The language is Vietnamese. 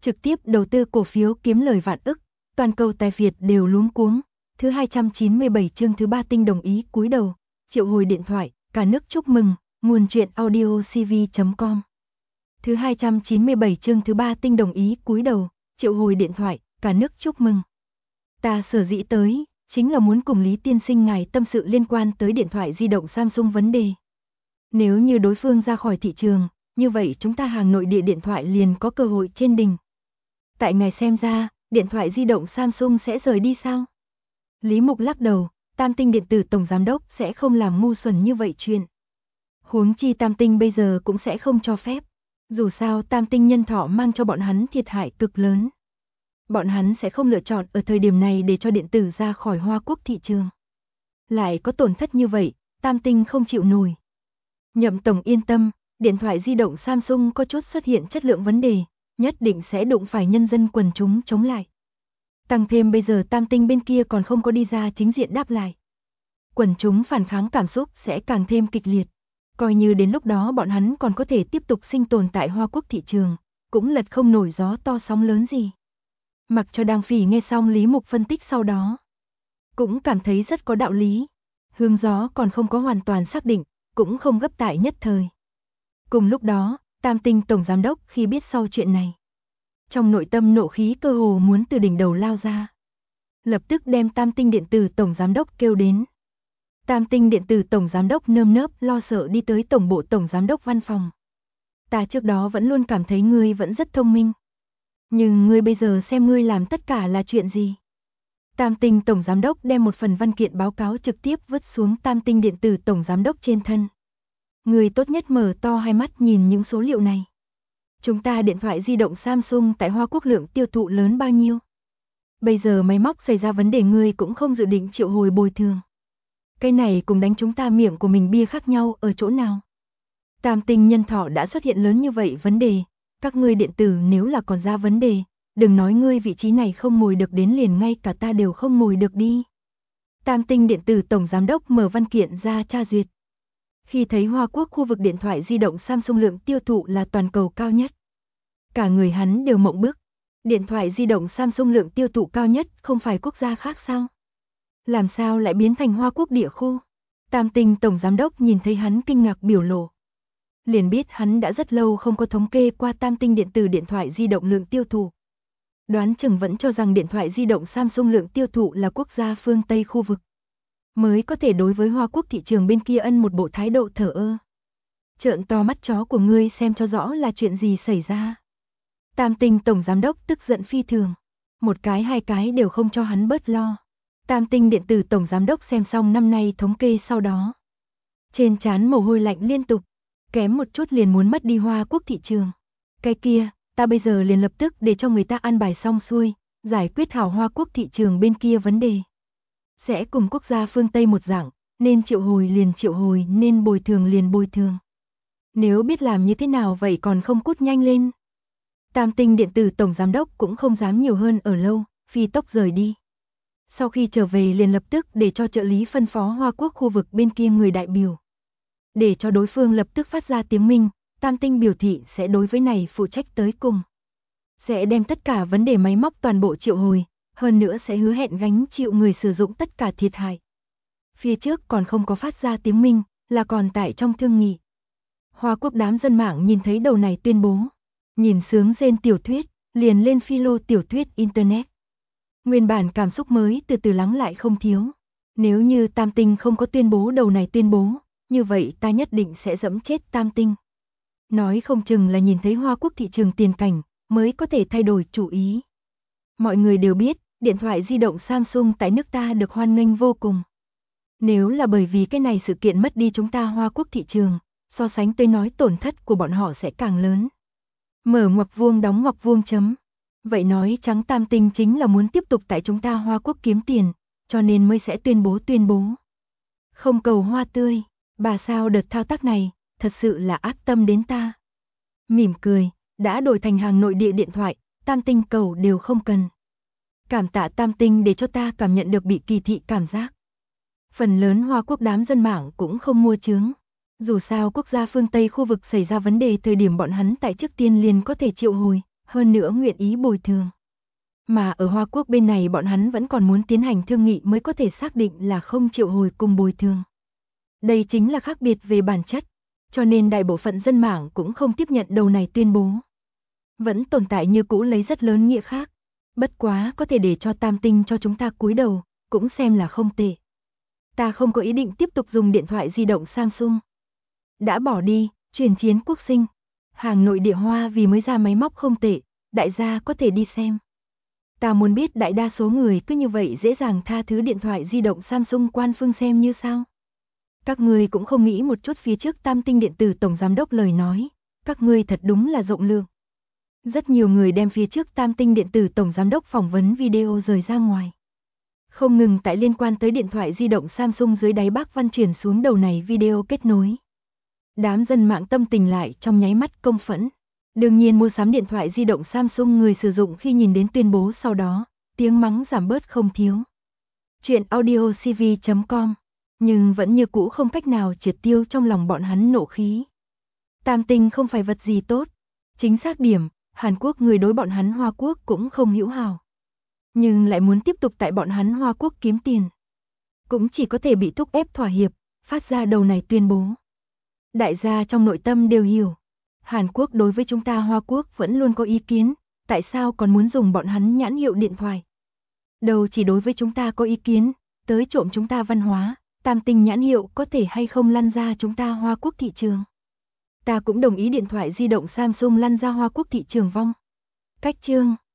trực tiếp đầu tư cổ phiếu kiếm lời vạn ức, toàn cầu tài Việt đều luống cuống. Thứ 297 chương thứ 3 Tinh đồng ý cúi đầu, triệu hồi điện thoại, cả nước chúc mừng, nguồn truyện audio cv.com. Thứ 297 chương thứ 3 Tinh đồng ý cúi đầu, triệu hồi điện thoại, cả nước chúc mừng. Ta sở dĩ tới, chính là muốn cùng Lý tiên sinh ngài tâm sự liên quan tới điện thoại di động Samsung vấn đề. Nếu như đối phương ra khỏi thị trường, như vậy chúng ta hàng nội địa điện thoại liền có cơ hội trên đỉnh. Tại ngài xem ra, điện thoại di động Samsung sẽ rời đi sao? Lý Mục lắc đầu, Tam Tinh điện tử tổng giám đốc sẽ không làm ngu xuẩn như vậy chuyện. Huống chi Tam Tinh bây giờ cũng sẽ không cho phép. Dù sao Tam Tinh nhân thọ mang cho bọn hắn thiệt hại cực lớn. Bọn hắn sẽ không lựa chọn ở thời điểm này để cho điện tử ra khỏi Hoa Quốc thị trường. Lại có tổn thất như vậy, Tam Tinh không chịu nổi. Nhậm tổng yên tâm, điện thoại di động Samsung có chút xuất hiện chất lượng vấn đề, nhất định sẽ đụng phải nhân dân quần chúng chống lại. Tăng thêm bây giờ Tam Tinh bên kia còn không có đi ra chính diện đáp lại. Quần chúng phản kháng cảm xúc sẽ càng thêm kịch liệt. Coi như đến lúc đó bọn hắn còn có thể tiếp tục sinh tồn tại Hoa Quốc thị trường, cũng lật không nổi gió to sóng lớn gì. Mặc cho Đang Phỉ nghe xong Lý Mục phân tích sau đó, cũng cảm thấy rất có đạo lý. Hướng gió còn không có hoàn toàn xác định, cũng không gấp tại nhất thời. Cùng lúc đó, Tam Tinh tổng giám đốc khi biết sau chuyện này, trong nội tâm nộ khí cơ hồ muốn từ đỉnh đầu lao ra. Lập tức đem Tam Tinh điện tử tổng giám đốc kêu đến. Tam Tinh điện tử tổng giám đốc nơm nớp lo sợ đi tới tổng bộ tổng giám đốc văn phòng. Ta trước đó vẫn luôn cảm thấy ngươi vẫn rất thông minh. Nhưng ngươi bây giờ xem ngươi làm tất cả là chuyện gì? Tam Tinh tổng giám đốc đem một phần văn kiện báo cáo trực tiếp vứt xuống Tam Tinh điện tử tổng giám đốc trên thân. Ngươi tốt nhất mở to hai mắt nhìn những số liệu này. Chúng ta điện thoại di động Samsung tại Hoa Quốc lượng tiêu thụ lớn bao nhiêu? Bây giờ máy móc xảy ra vấn đề ngươi cũng không dự định triệu hồi bồi thường. Cái này cùng đánh chúng ta miệng của mình bia khác nhau ở chỗ nào? Tam Tinh nhân thọ đã xuất hiện lớn như vậy vấn đề, các ngươi điện tử nếu là còn ra vấn đề, đừng nói ngươi vị trí này không ngồi được đến liền ngay cả ta đều không ngồi được đi. Tam Tinh điện tử tổng giám đốc mở văn kiện ra tra duyệt. Khi thấy Hoa Quốc khu vực điện thoại di động Samsung lượng tiêu thụ là toàn cầu cao nhất, cả người hắn đều mộng bức. Điện thoại di động Samsung lượng tiêu thụ cao nhất không phải quốc gia khác sao? Làm sao lại biến thành Hoa Quốc địa khu? Tam Tinh tổng giám đốc nhìn thấy hắn kinh ngạc biểu lộ, liền biết hắn đã rất lâu không có thống kê qua Tam Tinh điện tử điện thoại di động lượng tiêu thụ. Đoán chừng vẫn cho rằng điện thoại di động Samsung lượng tiêu thụ là quốc gia phương Tây khu vực, mới có thể đối với Hoa Quốc thị trường bên kia ân một bộ thái độ thờ ơ. Trợn to mắt chó của ngươi xem cho rõ là chuyện gì xảy ra. Tam Tinh tổng giám đốc tức giận phi thường, một cái hai cái đều không cho hắn bớt lo. Tam Tinh điện tử tổng giám đốc xem xong năm nay thống kê sau đó, trên trán mồ hôi lạnh liên tục, kém một chút liền muốn mất đi Hoa Quốc thị trường. Cái kia, ta bây giờ liền lập tức để cho người ta an bài xong xuôi, giải quyết hảo Hoa Quốc thị trường bên kia vấn đề. Sẽ cùng quốc gia phương Tây một dạng, nên triệu hồi liền triệu hồi, nên bồi thường liền bồi thường. Nếu biết làm như thế nào vậy còn không cút nhanh lên. Tam Tinh điện tử tổng giám đốc cũng không dám nhiều hơn ở lâu, phi tốc rời đi. Sau khi trở về liền lập tức để cho trợ lý phân phó Hoa Quốc khu vực bên kia người đại biểu, để cho đối phương lập tức phát ra tiếng minh. Tam Tinh biểu thị sẽ đối với này phụ trách tới cùng, sẽ đem tất cả vấn đề máy móc toàn bộ triệu hồi, hơn nữa sẽ hứa hẹn gánh chịu người sử dụng tất cả thiệt hại. Phía trước còn không có phát ra tiếng minh, là còn tại trong thương nghị. Hoa Quốc đám dân mạng nhìn thấy đầu này tuyên bố, nhìn sướng rên tiểu thuyết, liền lên philo tiểu thuyết internet. Nguyên bản cảm xúc mới từ từ lắng lại không thiếu. Nếu như Tam Tinh không có tuyên bố đầu này tuyên bố, như vậy ta nhất định sẽ dẫm chết Tam Tinh. Nói không chừng là nhìn thấy Hoa Quốc thị trường tiền cảnh, mới có thể thay đổi chủ ý. Mọi người đều biết, điện thoại di động Samsung tại nước ta được hoan nghênh vô cùng. Nếu là bởi vì cái này sự kiện mất đi chúng ta Hoa Quốc thị trường, so sánh tới nói tổn thất của bọn họ sẽ càng lớn. Mở ngoặc vuông đóng ngoặc vuông chấm. Vậy nói trắng Tam Tinh chính là muốn tiếp tục tại chúng ta Hoa Quốc kiếm tiền, cho nên mới sẽ tuyên bố. Không cầu hoa tươi, bà sao đợt thao tác này, thật sự là ác tâm đến ta. Mỉm cười, đã đổi thành hàng nội địa điện thoại, Tam Tinh cầu đều không cần. Cảm tạ Tam Tinh để cho ta cảm nhận được bị kỳ thị cảm giác. Phần lớn Hoa Quốc đám dân mạng cũng không mua chướng. Dù sao quốc gia phương Tây khu vực xảy ra vấn đề thời điểm bọn hắn tại trước tiên liền có thể triệu hồi, hơn nữa nguyện ý bồi thường. Mà ở Hoa Quốc bên này bọn hắn vẫn còn muốn tiến hành thương nghị mới có thể xác định là không triệu hồi cùng bồi thường. Đây chính là khác biệt về bản chất, cho nên đại bộ phận dân mạng cũng không tiếp nhận đầu này tuyên bố. Vẫn tồn tại như cũ lấy rất lớn nghĩa khác, bất quá có thể để cho Tam Tinh cho chúng ta cúi đầu, cũng xem là không tệ. Ta không có ý định tiếp tục dùng điện thoại di động Samsung. Đã bỏ đi, truyền chiến quốc sinh. Hàng nội địa Hoa vì mới ra máy móc không tệ, đại gia có thể đi xem. Ta muốn biết đại đa số người cứ như vậy dễ dàng tha thứ điện thoại di động Samsung quan phương xem như sao? Các ngươi cũng không nghĩ một chút phía trước Tam Tinh điện tử tổng giám đốc lời nói, các ngươi thật đúng là rộng lượng. Rất nhiều người đem phía trước Tam Tinh điện tử tổng giám đốc phỏng vấn video rời ra ngoài. Không ngừng tại liên quan tới điện thoại di động Samsung dưới đáy bác văn chuyển xuống đầu này video kết nối. Đám dân mạng tâm tình lại trong nháy mắt công phẫn. Đương nhiên mua sắm điện thoại di động Samsung người sử dụng khi nhìn đến tuyên bố sau đó, tiếng mắng giảm bớt không thiếu. Chuyện audiocv.com, nhưng vẫn như cũ không cách nào triệt tiêu trong lòng bọn hắn nộ khí. Tam Tinh không phải vật gì tốt, chính xác điểm, Hàn Quốc người đối bọn hắn Hoa Quốc cũng không hữu hảo. Nhưng lại muốn tiếp tục tại bọn hắn Hoa Quốc kiếm tiền. Cũng chỉ có thể bị thúc ép thỏa hiệp, phát ra đầu này tuyên bố. Đại gia trong nội tâm đều hiểu. Hàn Quốc đối với chúng ta Hoa Quốc vẫn luôn có ý kiến, tại sao còn muốn dùng bọn hắn nhãn hiệu điện thoại. Đầu chỉ đối với chúng ta có ý kiến, tới trộm chúng ta văn hóa, Tam Tinh nhãn hiệu có thể hay không lăn ra chúng ta Hoa Quốc thị trường. Ta cũng đồng ý điện thoại di động Samsung lăn ra Hoa Quốc thị trường vong. Cách chương